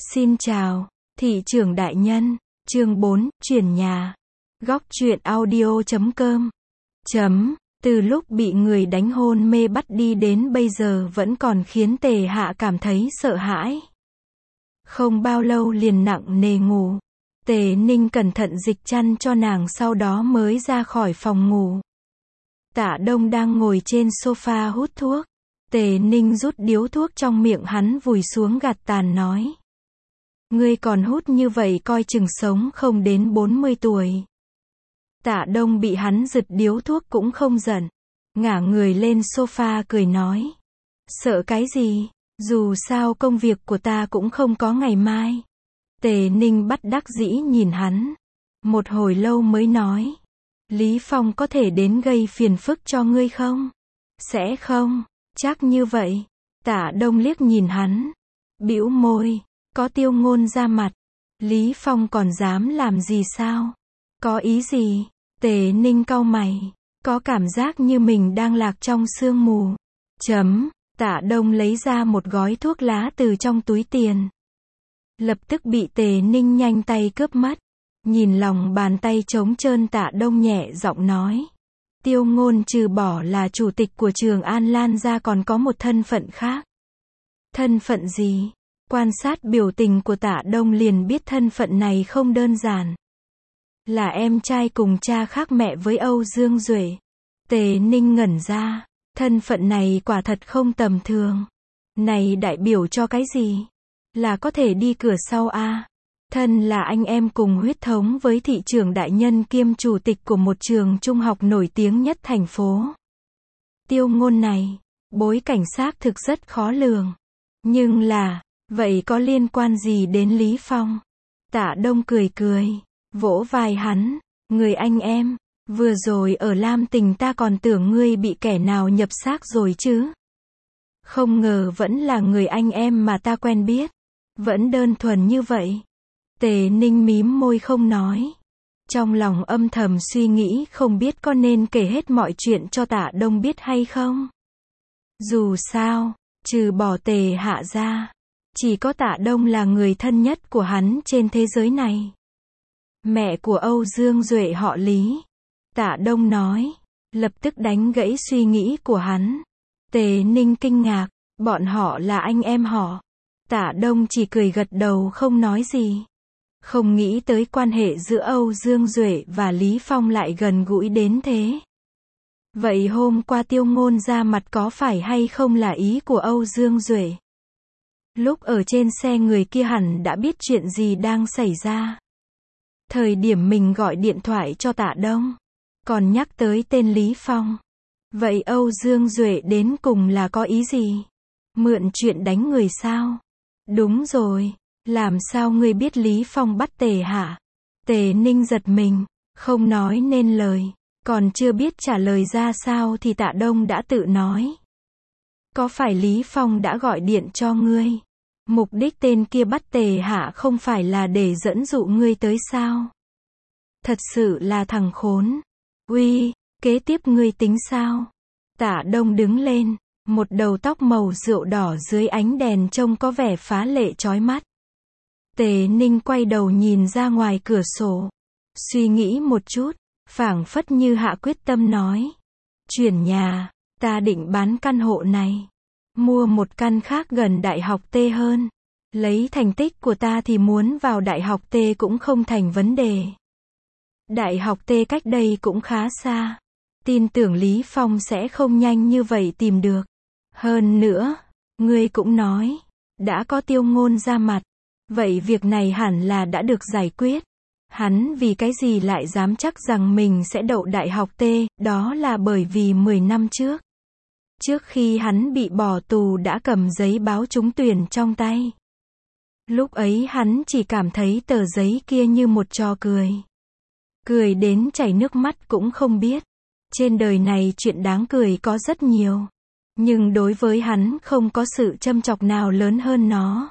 Xin chào, thị trưởng đại nhân, chương 4, chuyển nhà. Góc truyện audio.com. Từ lúc bị người đánh hôn mê bắt đi đến bây giờ vẫn còn khiến Tề Hạ cảm thấy sợ hãi. Không bao lâu liền nặng nề ngủ. Tề Ninh cẩn thận dịch chăn cho nàng sau đó mới ra khỏi phòng ngủ. Tạ Đông đang ngồi trên sofa hút thuốc. Tề Ninh rút điếu thuốc trong miệng hắn vùi xuống gạt tàn nói. Ngươi còn hút như vậy coi chừng sống không đến 40 tuổi. Tạ Đông bị hắn giật điếu thuốc cũng không giận. Ngả người lên sofa cười nói. Sợ cái gì, dù sao công việc của ta cũng không có ngày mai. Tề Ninh bất đắc dĩ nhìn hắn. Một hồi lâu mới nói. Lý Phong có thể đến gây phiền phức cho ngươi không? Sẽ không, chắc như vậy. Tạ Đông liếc nhìn hắn. Bĩu môi. Có Tiêu Ngôn ra mặt. Lý Phong còn dám làm gì sao? Có ý gì? Tề Ninh cau mày. Có cảm giác như mình đang lạc trong sương mù. Tạ Đông lấy ra một gói thuốc lá từ trong túi tiền. Lập tức bị Tề Ninh nhanh tay cướp mất. Nhìn lòng bàn tay trống trơn Tạ Đông nhẹ giọng nói. Tiêu Ngôn trừ bỏ là chủ tịch của Trường An Lan ra còn có một thân phận khác. Thân phận gì? Quan sát biểu tình của Tạ Đông liền biết thân phận này không đơn giản. Là em trai cùng cha khác mẹ với Âu Dương Duệ. Tề Ninh ngẩn ra. Thân phận này quả thật không tầm thường. Này đại biểu cho cái gì? Là có thể đi cửa sau à? Thân là anh em cùng huyết thống với thị trưởng đại nhân kiêm chủ tịch của một trường trung học nổi tiếng nhất thành phố. Tiêu Ngôn này, bối cảnh xác thực rất khó lường. Nhưng là, vậy có liên quan gì đến Lý Phong? Tạ Đông cười cười, vỗ vai hắn, người anh em, vừa rồi ở Lam Tình ta còn tưởng ngươi bị kẻ nào nhập xác rồi chứ. Không ngờ vẫn là người anh em mà ta quen biết. Vẫn đơn thuần như vậy. Tề Ninh mím môi không nói. Trong lòng âm thầm suy nghĩ không biết có nên kể hết mọi chuyện cho Tạ Đông biết hay không. Dù sao, trừ bỏ Tề Hạ ra, chỉ có Tạ Đông là người thân nhất của hắn trên thế giới này. Mẹ của Âu Dương Duệ họ Lý. Tạ Đông nói, lập tức đánh gãy suy nghĩ của hắn. Tề Ninh kinh ngạc, bọn họ là anh em họ. Tạ Đông chỉ cười gật đầu không nói gì. Không nghĩ tới quan hệ giữa Âu Dương Duệ và Lý Phong lại gần gũi đến thế. Vậy hôm qua Tiêu Ngôn ra mặt có phải hay không là ý của Âu Dương Duệ? Lúc ở trên xe người kia hẳn đã biết chuyện gì đang xảy ra. Thời điểm mình gọi điện thoại cho Tạ Đông, còn nhắc tới tên Lý Phong. Vậy Âu Dương Duệ đến cùng là có ý gì? Mượn chuyện đánh người sao? Đúng rồi, làm sao ngươi biết Lý Phong bắt Tề Hạ? Tề Ninh giật mình, không nói nên lời, còn chưa biết trả lời ra sao thì Tạ Đông đã tự nói. Có phải Lý Phong đã gọi điện cho ngươi? Mục đích tên kia bắt Tề Hạ không phải là để dẫn dụ ngươi tới sao? Thật sự là thằng khốn. Uy, kế tiếp ngươi tính sao? Tạ Đông đứng lên, một đầu tóc màu rượu đỏ dưới ánh đèn trông có vẻ phá lệ chói mắt. Tề Ninh quay đầu nhìn ra ngoài cửa sổ. Suy nghĩ một chút, phảng phất như hạ quyết tâm nói. Chuyển nhà, ta định bán căn hộ này. Mua một căn khác gần Đại học T hơn. Lấy thành tích của ta thì muốn vào Đại học T cũng không thành vấn đề. Đại học T cách đây cũng khá xa. Tin tưởng Lý Phong sẽ không nhanh như vậy tìm được. Hơn nữa, ngươi cũng nói, đã có Tiêu Ngôn ra mặt. Vậy việc này hẳn là đã được giải quyết. Hắn vì cái gì lại dám chắc rằng mình sẽ đậu Đại học T, đó là bởi vì 10 năm trước. Trước khi hắn bị bỏ tù đã cầm giấy báo trúng tuyển trong tay. Lúc ấy hắn chỉ cảm thấy tờ giấy kia như một trò cười. Cười đến chảy nước mắt cũng không biết. Trên đời này chuyện đáng cười có rất nhiều. Nhưng đối với hắn không có sự châm chọc nào lớn hơn nó.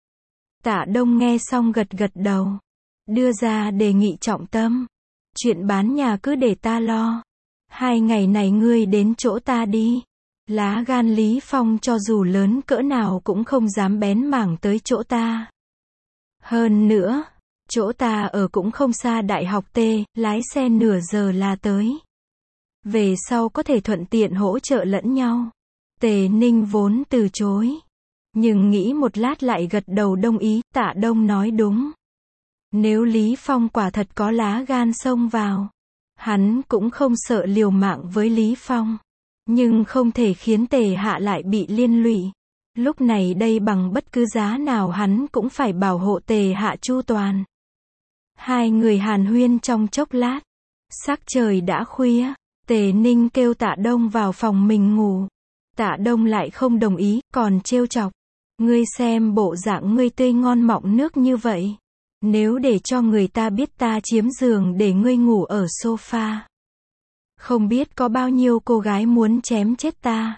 Tạ Đông nghe xong gật gật đầu. Đưa ra đề nghị trọng tâm. Chuyện bán nhà cứ để ta lo. 2 ngày này ngươi đến chỗ ta đi. Lá gan Lý Phong cho dù lớn cỡ nào cũng không dám bén mảng tới chỗ ta. Hơn nữa, chỗ ta ở cũng không xa đại học T, lái xe nửa giờ là tới. Về sau có thể thuận tiện hỗ trợ lẫn nhau. Tề Ninh vốn từ chối. Nhưng nghĩ một lát lại gật đầu đồng ý, Tạ Đông nói đúng. Nếu Lý Phong quả thật có lá gan xông vào, hắn cũng không sợ liều mạng với Lý Phong. Nhưng không thể khiến Tề Hạ lại bị liên lụy. Lúc này đây bằng bất cứ giá nào hắn cũng phải bảo hộ Tề Hạ chu toàn. Hai người hàn huyên trong chốc lát. Sắc trời đã khuya, Tề Ninh kêu Tạ Đông vào phòng mình ngủ. Tạ Đông lại không đồng ý, còn trêu chọc. Ngươi xem bộ dạng ngươi tươi ngon mọng nước như vậy. Nếu để cho người ta biết ta chiếm giường để ngươi ngủ ở sofa, không biết có bao nhiêu cô gái muốn chém chết ta.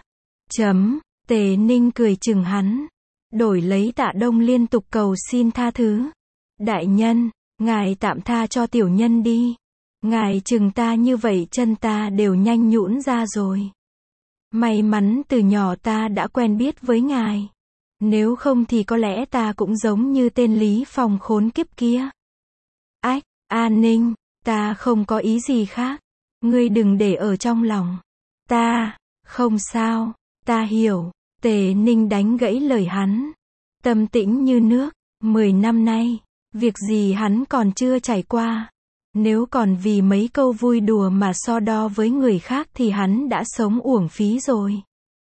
Tề Ninh cười chừng hắn. Đổi lấy Tạ Đông liên tục cầu xin tha thứ. Đại nhân, ngài tạm tha cho tiểu nhân đi. Ngài chừng ta như vậy chân ta đều nhanh nhũn ra rồi. May mắn từ nhỏ ta đã quen biết với ngài. Nếu không thì có lẽ ta cũng giống như tên Lý Phong khốn kiếp kia. Ách, An Ninh, ta không có ý gì khác. Ngươi đừng để ở trong lòng. Không sao, ta hiểu. Tề Ninh đánh gãy lời hắn. Tâm tĩnh như nước, 10 năm nay, việc gì hắn còn chưa trải qua. Nếu còn vì mấy câu vui đùa mà so đo với người khác thì hắn đã sống uổng phí rồi.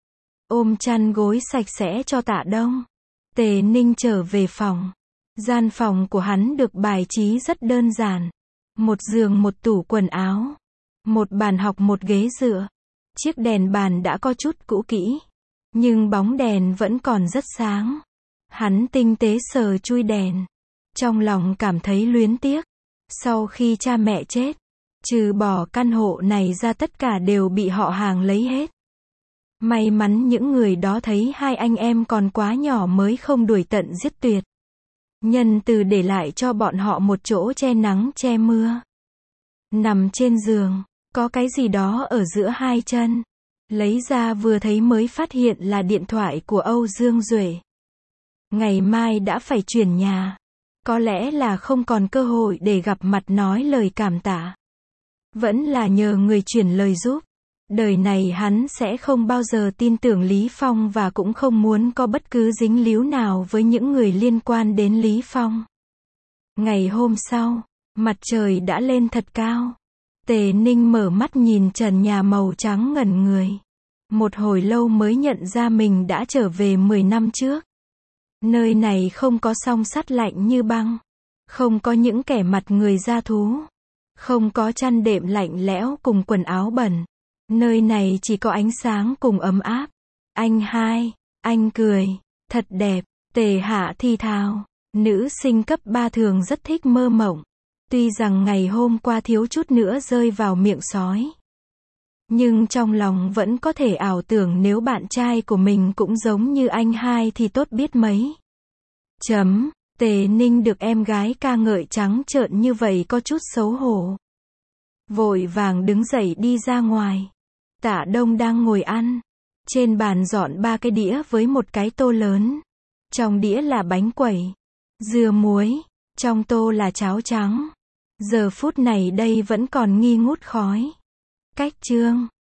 Ôm chăn gối sạch sẽ cho Tạ Đông. Tề Ninh trở về phòng. Gian phòng của hắn được bài trí rất đơn giản. Một giường, một tủ quần áo. Một bàn học, một ghế dựa. Chiếc đèn bàn đã có chút cũ kỹ. Nhưng bóng đèn vẫn còn rất sáng. Hắn tinh tế sờ chui đèn. Trong lòng cảm thấy luyến tiếc. Sau khi cha mẹ chết, trừ bỏ căn hộ này ra tất cả đều bị họ hàng lấy hết. May mắn những người đó thấy hai anh em còn quá nhỏ mới không đuổi tận giết tuyệt. Nhân từ để lại cho bọn họ một chỗ che nắng che mưa. Nằm trên giường, có cái gì đó ở giữa hai chân. Lấy ra vừa thấy mới phát hiện là điện thoại của Âu Dương Duệ. Ngày mai đã phải chuyển nhà. Có lẽ là không còn cơ hội để gặp mặt nói lời cảm tạ. Vẫn là nhờ người chuyển lời giúp. Đời này hắn sẽ không bao giờ tin tưởng Lý Phong và cũng không muốn có bất cứ dính líu nào với những người liên quan đến Lý Phong. Ngày hôm sau, mặt trời đã lên thật cao. Tề Ninh mở mắt nhìn trần nhà màu trắng ngẩn người. Một hồi lâu mới nhận ra mình đã trở về 10 năm trước. Nơi này không có song sắt lạnh như băng. Không có những kẻ mặt người da thú. Không có chăn đệm lạnh lẽo cùng quần áo bẩn. Nơi này chỉ có ánh sáng cùng ấm áp. Anh hai, anh cười, thật đẹp. Tề Hạ thì thào. Nữ sinh cấp 3 thường rất thích mơ mộng. Tuy rằng ngày hôm qua thiếu chút nữa rơi vào miệng sói. Nhưng trong lòng vẫn có thể ảo tưởng nếu bạn trai của mình cũng giống như anh hai thì tốt biết mấy. Tề Ninh được em gái ca ngợi trắng trợn như vậy có chút xấu hổ. Vội vàng đứng dậy đi ra ngoài. Tạ Đông đang ngồi ăn. Trên bàn dọn 3 cái đĩa với một cái tô lớn. Trong đĩa là bánh quẩy, dưa muối, trong tô là cháo trắng. Giờ phút này đây vẫn còn nghi ngút khói. Cách chương